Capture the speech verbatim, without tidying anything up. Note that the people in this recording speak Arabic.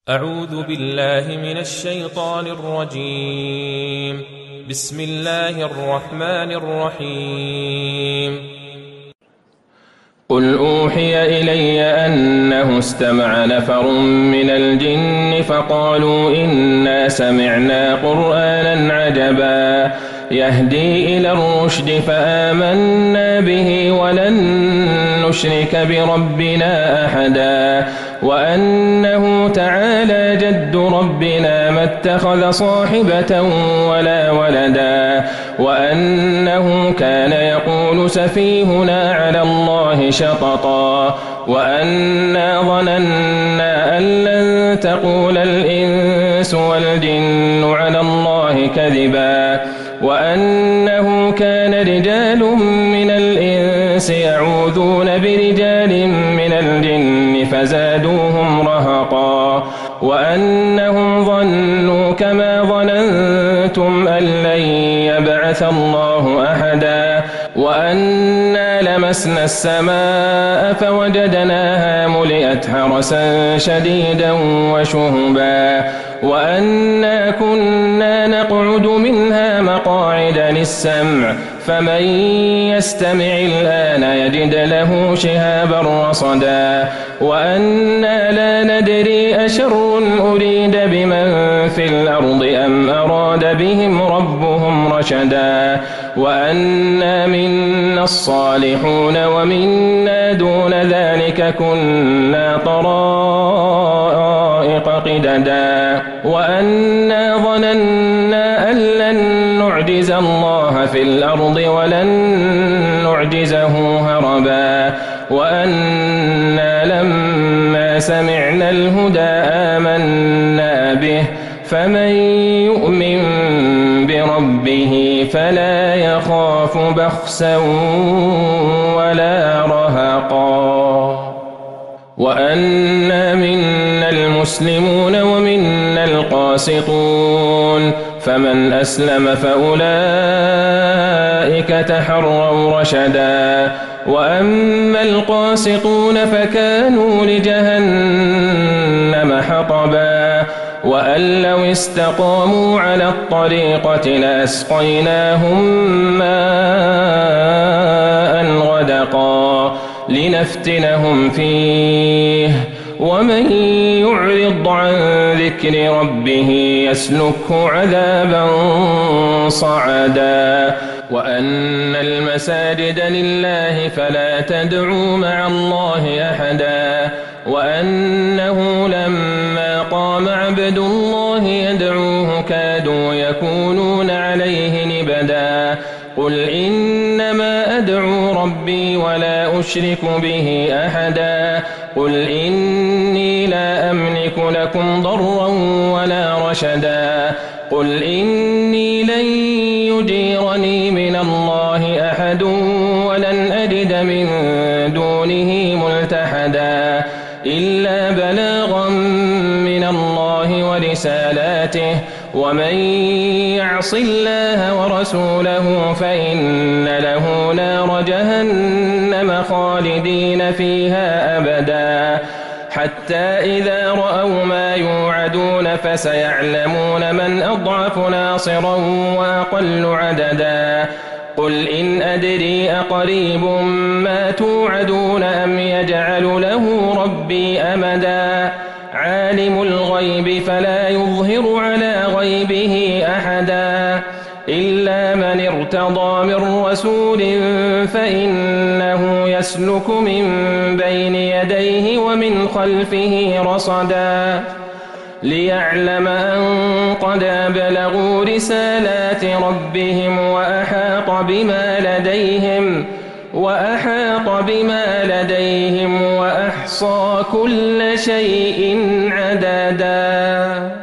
أعوذ بالله من الشيطان الرجيم. بسم الله الرحمن الرحيم. قل أوحي إلي أنه استمع نفر من الجن فقالوا إنا سمعنا قرآنا عجبا يهدي إلى الرشد فآمنا به ولن نشرك بربنا أحدا وأنه تعالى جد ربنا ما اتخذ صاحبة ولا ولدا وأنه كان يقول سفيهنا على الله شططا وأنا ظننا أن لن تقول الإنس والجن على الله كذبا وأنه كان رجال من الإنس يعوذون برجال من الجن فزادوهم رهقا وأنهم ظنوا كما ظننتم أن لن يبعث الله أحدا وأنا لمسنا السماء فوجدناها ملئت حرسا شديدا وشهبا وأنا كنا نقعد منها مقاعد للسمع فمن يستمع الآن يجد له شهابا رصدا وأنا لا ندري أشر أريد بمن في الأرض أم أراد بهم ربهم رشدا وأنا منا الصالحون ومنا دون ذلك كنا طرائق قددا وأنا ظننا أن لن نعجز الله في الأرض ولن نعجزه هربا وأنا لما سمعنا الهدى آمنا به فمن يؤمن بربه فلا يخاف بخسا ولا رهقا وأنا منا المسلمون ومنا القاسطون فمن أسلم فأولئك تحروا رشدا وأما القاسطون فكانوا لجهنم حطبا وأن لو استقاموا على الطريقة لأسقيناهم ماء غدقا لنفتنهم فيه ومن يعرض عن ذكر ربه يسلكه عذابا صعدا وأن المساجد لله فلا تدعوا مع الله أحدا وأنه لما قام عبد الله يدعوه كادوا يكونون عليه لبدا قل إنما أدعو ربي ولا أشرك به أحدا قل إني لا أملك لكم ضرا ولا رشدا قل إني لن يجيرني من الله أحد ولن أجد من دونه ملتحدا إلا بلاغا من الله ورسالاته ومن يعص الله ورسوله فإن له نار جهنم خالدين فيها أبدا حتى إذا رأوا ما يوعدون فسيعلمون من أضعف ناصرا وأقل عددا قل إن أدري أقريب ما توعدون أم يجعل له ربي أمدا عالم الغيب فلا يظهر على غيبه أحدا إلا من ارتضى من رسول فإنه يسلك من بين يديه ومن خلفه رصدا ليعلم أن قد أبلغوا رسالات ربهم وأحاط بما لديهم وأحاط بما لديهم وأحصى كل شيء عددا.